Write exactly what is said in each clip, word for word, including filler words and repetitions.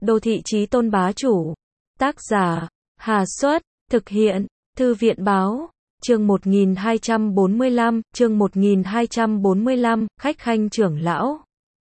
Đô thị chí tôn bá chủ. Tác giả, Hà Xuất, thực hiện, Thư viện báo. Chương một nghìn hai trăm bốn mươi lăm, chương một nghìn hai trăm bốn mươi lăm, khách khanh trưởng lão.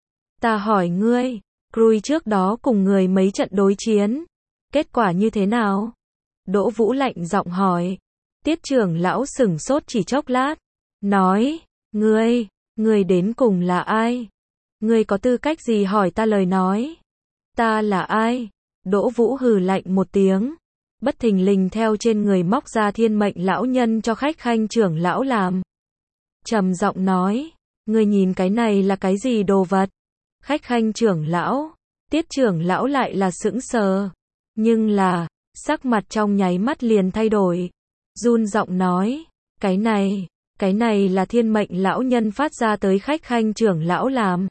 Ta hỏi ngươi, Krui trước đó cùng người mấy trận đối chiến, kết quả như thế nào? Đỗ Vũ lạnh giọng hỏi. Tiết trưởng lão sửng sốt chỉ chốc lát, nói, ngươi, ngươi đến cùng là ai? Ngươi có tư cách gì hỏi ta lời nói? Ta là ai? Đỗ Vũ hừ lạnh một tiếng, bất thình lình theo trên người móc ra thiên mệnh lão nhân cho khách khanh trưởng lão làm. Trầm giọng nói, ngươi nhìn cái này là cái gì đồ vật? Khách khanh trưởng lão, Tiết trưởng lão lại là sững sờ, nhưng là, sắc mặt trong nháy mắt liền thay đổi, run giọng nói, cái này, cái này là thiên mệnh lão nhân phát ra tới khách khanh trưởng lão làm.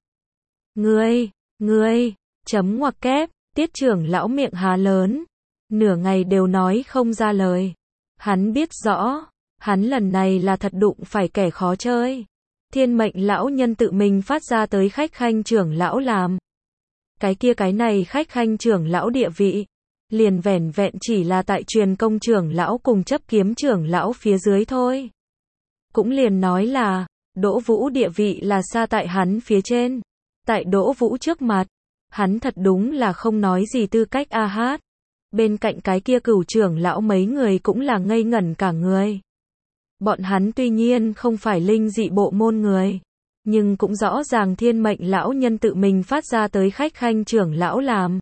Ngươi, ngươi, chấm ngoặc kép, Tiết trưởng lão miệng há lớn, nửa ngày đều nói không ra lời. Hắn biết rõ, hắn lần này là thật đụng phải kẻ khó chơi. Thiên mệnh lão nhân tự mình phát ra tới khách khanh trưởng lão làm. Cái kia cái này khách khanh trưởng lão địa vị, liền vẻn vẹn chỉ là tại truyền công trưởng lão cùng chấp kiếm trưởng lão phía dưới thôi. Cũng liền nói là, Đỗ Vũ địa vị là xa tại hắn phía trên. Tại Đỗ Vũ trước mặt, hắn thật đúng là không nói gì tư cách a hát. Bên cạnh cái kia cửu trưởng lão mấy người cũng là ngây ngẩn cả người. Bọn hắn tuy nhiên không phải linh dị bộ môn người, nhưng cũng rõ ràng thiên mệnh lão nhân tự mình phát ra tới khách khanh trưởng lão làm.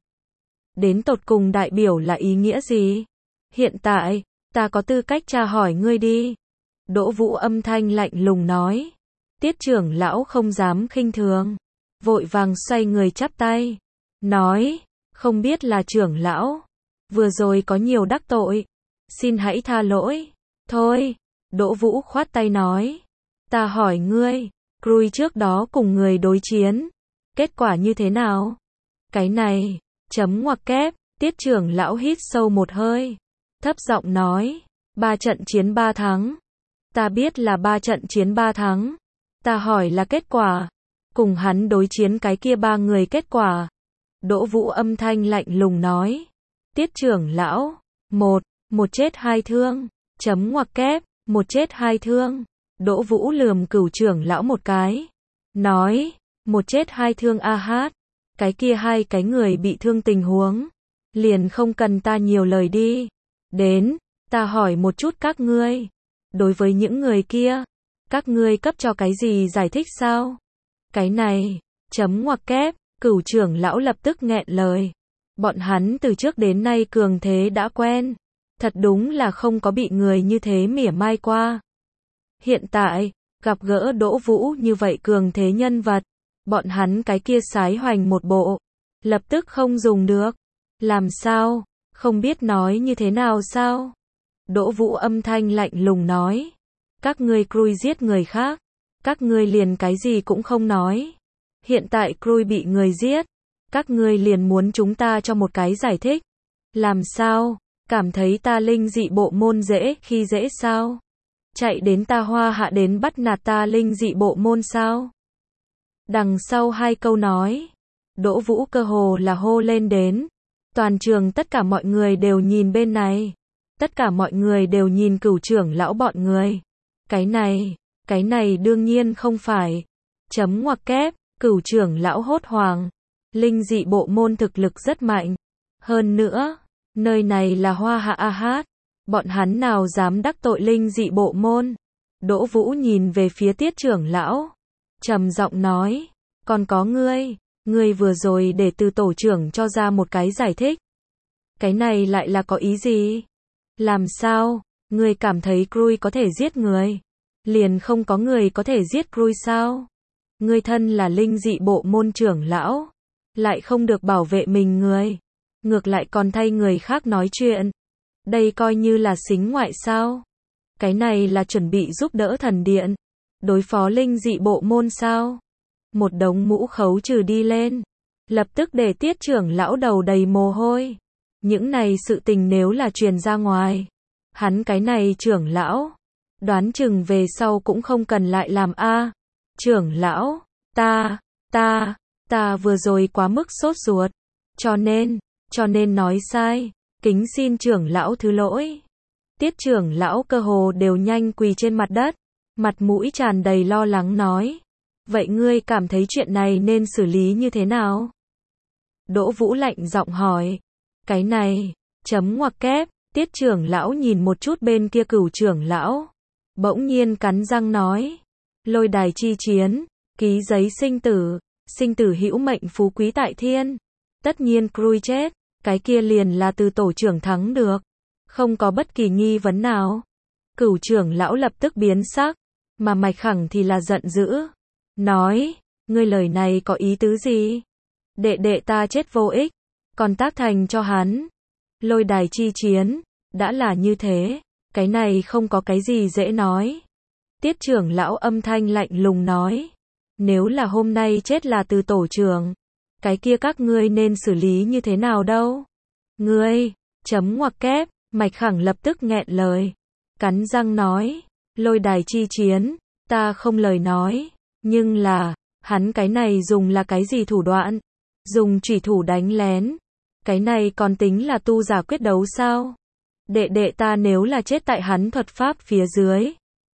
Đến tột cùng đại biểu là ý nghĩa gì? Hiện tại, ta có tư cách tra hỏi ngươi đi. Đỗ Vũ âm thanh lạnh lùng nói. Tiết trưởng lão không dám khinh thường, vội vàng xoay người chắp tay, nói, không biết là trưởng lão, vừa rồi có nhiều đắc tội, xin hãy tha lỗi. Thôi, Đỗ Vũ khoát tay nói, ta hỏi ngươi, Krui trước đó cùng người đối chiến, kết quả như thế nào? Cái này, chấm ngoặc kép, Tiết trưởng lão hít sâu một hơi, thấp giọng nói, ba trận chiến ba thắng. Ta biết là ba trận chiến ba thắng. Ta hỏi là kết quả, cùng hắn đối chiến cái kia ba người kết quả. Đỗ Vũ âm thanh lạnh lùng nói, Tiết trưởng lão, một, một chết hai thương, chấm ngoặc kép, một chết hai thương. Đỗ Vũ lườm cửu trưởng lão một cái, nói, một chết hai thương a hát, cái kia hai cái người bị thương tình huống, liền không cần ta nhiều lời đi. Đến, ta hỏi một chút các ngươi, đối với những người kia, các ngươi cấp cho cái gì giải thích sao? Cái này, chấm ngoặc kép, cửu trưởng lão lập tức nghẹn lời. Bọn hắn từ trước đến nay cường thế đã quen, thật đúng là không có bị người như thế mỉa mai qua. Hiện tại, gặp gỡ Đỗ Vũ như vậy cường thế nhân vật, bọn hắn cái kia sái hoành một bộ, lập tức không dùng được. Làm sao? Không biết nói như thế nào sao? Đỗ Vũ âm thanh lạnh lùng nói, các ngươi Krui giết người khác, các ngươi liền cái gì cũng không nói. Hiện tại Krui bị người giết, các ngươi liền muốn chúng ta cho một cái giải thích. Làm sao? Cảm thấy ta linh dị bộ môn dễ khi dễ sao? Chạy đến ta Hoa Hạ đến bắt nạt ta linh dị bộ môn sao? Đằng sau hai câu nói, Đỗ Vũ cơ hồ là hô lên đến. Toàn trường tất cả mọi người đều nhìn bên này. Tất cả mọi người đều nhìn cửu trưởng lão bọn người. Cái này, cái này đương nhiên không phải. Chấm ngoặc kép, cửu trưởng lão hốt hoảng. Linh dị bộ môn thực lực rất mạnh. Hơn nữa, nơi này là Hoa Hạ a hát. Bọn hắn nào dám đắc tội linh dị bộ môn? Đỗ Vũ nhìn về phía Tiết trưởng lão, trầm giọng nói, còn có ngươi, ngươi vừa rồi để từ tổ trưởng cho ra một cái giải thích. Cái này lại là có ý gì? Làm sao? Ngươi cảm thấy Krui có thể giết người? Liền không có người có thể giết Krui sao? Ngươi thân là linh dị bộ môn trưởng lão, lại không được bảo vệ mình người, ngược lại còn thay người khác nói chuyện. Đây coi như là xính ngoại sao? Cái này là chuẩn bị giúp đỡ thần điện, đối phó linh dị bộ môn sao? Một đống mũ khấu trừ đi lên, lập tức để Tiết trưởng lão đầu đầy mồ hôi. Những này sự tình nếu là truyền ra ngoài, hắn cái này trưởng lão, đoán chừng về sau cũng không cần lại làm a. Trưởng lão, ta, ta, ta vừa rồi quá mức sốt ruột, cho nên, cho nên nói sai, kính xin trưởng lão thứ lỗi. Tiết trưởng lão cơ hồ đều nhanh quỳ trên mặt đất, mặt mũi tràn đầy lo lắng nói. Vậy ngươi cảm thấy chuyện này nên xử lý như thế nào? Đỗ Vũ lạnh giọng hỏi. Cái này, chấm ngoặc kép, tiết trưởng lão nhìn một chút bên kia Cửu trưởng lão. Bỗng nhiên cắn răng nói. Lôi đài chi chiến, ký giấy sinh tử, sinh tử hữu mệnh phú quý tại thiên. Tất nhiên Cruy chết, cái kia liền là từ tổ trưởng thắng được. Không có bất kỳ nghi vấn nào. Cửu trưởng lão lập tức biến sắc, mà Mạch Khẳng thì là giận dữ. Nói, ngươi lời này có ý tứ gì? Đệ đệ ta chết vô ích, còn tác thành cho hắn. Lôi đài chi chiến, đã là như thế, cái này không có cái gì dễ nói. Tiết trưởng lão âm thanh lạnh lùng nói. Nếu là hôm nay chết là từ tổ trưởng, cái kia các ngươi nên xử lý như thế nào đâu? Ngươi, chấm ngoặc kép, Mạch Khẳng lập tức nghẹn lời. Cắn răng nói, lôi đài chi chiến, ta không lời nói, nhưng là, hắn cái này dùng là cái gì thủ đoạn? Dùng chủy thủ đánh lén. Cái này còn tính là tu giả quyết đấu sao? Đệ đệ ta nếu là chết tại hắn thuật pháp phía dưới,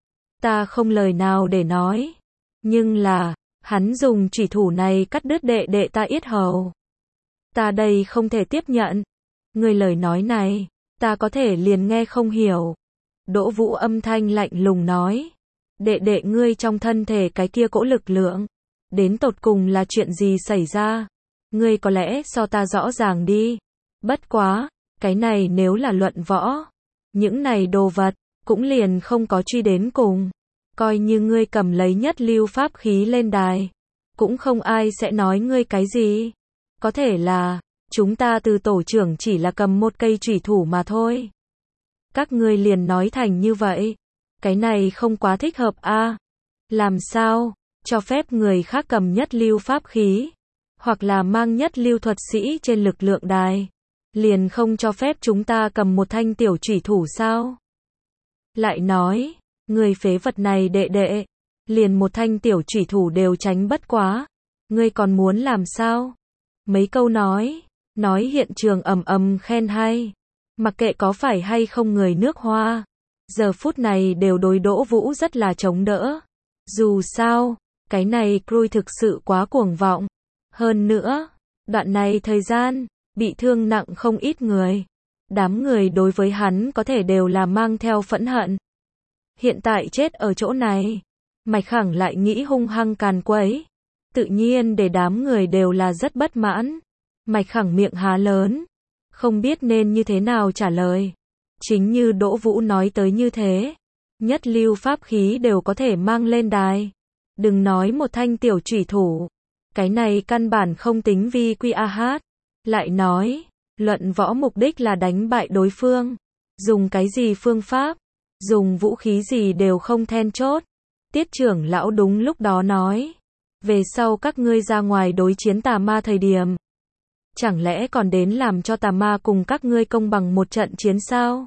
ta không lời nào để nói. Nhưng là, hắn dùng chủy thủ này cắt đứt đệ đệ ta yết hầu. Ta đây không thể tiếp nhận. Người lời nói này, ta có thể liền nghe không hiểu. Đỗ Vũ âm thanh lạnh lùng nói. Đệ đệ ngươi trong thân thể cái kia cỗ lực lượng, đến tột cùng là chuyện gì xảy ra? Ngươi có lẽ so ta rõ ràng đi. Bất quá, cái này nếu là luận võ, những này đồ vật, cũng liền không có truy đến cùng. Coi như ngươi cầm lấy nhất lưu pháp khí lên đài, cũng không ai sẽ nói ngươi cái gì. Có thể là, chúng ta từ tổ trưởng chỉ là cầm một cây chủy thủ mà thôi. Các ngươi liền nói thành như vậy. Cái này không quá thích hợp a. À? Làm sao, cho phép người khác cầm nhất lưu pháp khí, hoặc là mang nhất lưu thuật sĩ trên lực lượng đài, liền không cho phép chúng ta cầm một thanh tiểu chủy thủ sao? Lại nói, người phế vật này đệ đệ, liền một thanh tiểu chủy thủ đều tránh bất quá, ngươi còn muốn làm sao? Mấy câu nói, nói hiện trường ầm ầm khen hay, mặc kệ có phải hay không người nước Hoa, giờ phút này đều đối Đỗ Vũ rất là chống đỡ. Dù sao, cái này Cruy thực sự quá cuồng vọng. Hơn nữa, đoạn này thời gian, bị thương nặng không ít người. Đám người đối với hắn có thể đều là mang theo phẫn hận. Hiện tại chết ở chỗ này, Mạch Khẳng lại nghĩ hung hăng càn quấy. Tự nhiên để đám người đều là rất bất mãn. Mạch Khẳng miệng há lớn, không biết nên như thế nào trả lời. Chính như Đỗ Vũ nói tới như thế, nhất lưu pháp khí đều có thể mang lên đài. Đừng nói một thanh tiểu chủy thủ, cái này căn bản không tính vi quy a hát. Lại nói, luận võ mục đích là đánh bại đối phương. Dùng cái gì phương pháp, dùng vũ khí gì đều không then chốt. Tiết trưởng lão đúng lúc đó nói, về sau các ngươi ra ngoài đối chiến tà ma thời điểm, chẳng lẽ còn đến làm cho tà ma cùng các ngươi công bằng một trận chiến sao?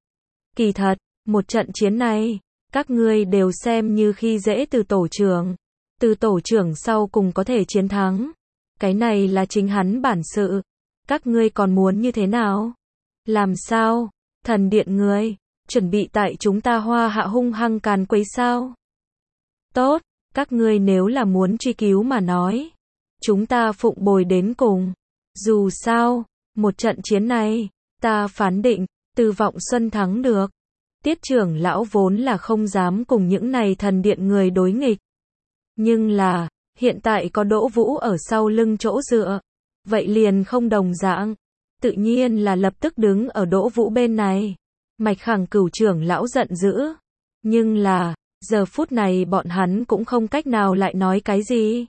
Kỳ thật, một trận chiến này, các ngươi đều xem như khi dễ từ tổ trưởng. Từ tổ trưởng sau cùng có thể chiến thắng. Cái này là chính hắn bản sự. Các ngươi còn muốn như thế nào? Làm sao? Thần điện người, chuẩn bị tại chúng ta Hoa Hạ hung hăng càn quấy sao? Tốt, các ngươi nếu là muốn truy cứu mà nói, chúng ta phụng bồi đến cùng. Dù sao, một trận chiến này, ta phán định, Từ Vọng Xuân thắng được. Tiết trưởng lão vốn là không dám cùng những này thần điện người đối nghịch. Nhưng là, hiện tại có Đỗ Vũ ở sau lưng chỗ dựa, vậy liền không đồng dạng. Tự nhiên là lập tức đứng ở Đỗ Vũ bên này. Mạch Khẳng Cửu trưởng lão giận dữ. Nhưng là, giờ phút này bọn hắn cũng không cách nào lại nói cái gì.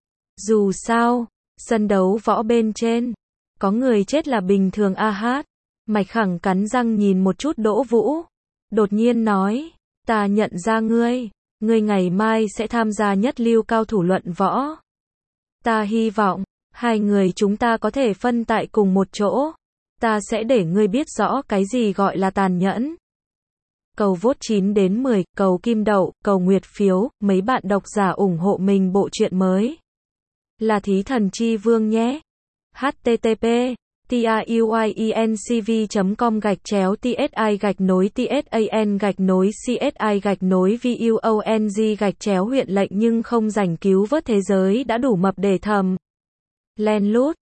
Dù sao, sân đấu võ bên trên, có người chết là bình thường a hát. Mạch Khẳng cắn răng nhìn một chút Đỗ Vũ, đột nhiên nói, ta nhận ra ngươi, ngươi ngày mai sẽ tham gia nhất lưu cao thủ luận võ. Ta hy vọng, hai người chúng ta có thể phân tại cùng một chỗ. Ta sẽ để ngươi biết rõ cái gì gọi là tàn nhẫn. Cầu vote chín đến mười, cầu kim đậu, cầu nguyệt phiếu, mấy bạn độc giả ủng hộ mình bộ truyện mới. Là Thí Thần Chi Vương nhé. H T T P tiuyencv chấm com gạch chéo tsi gạch nối tsan gạch nối csi gạch nối vuong gạch chéo huyện lệnh nhưng không giành cứu vớt thế giới đã đủ mập để thầm len lút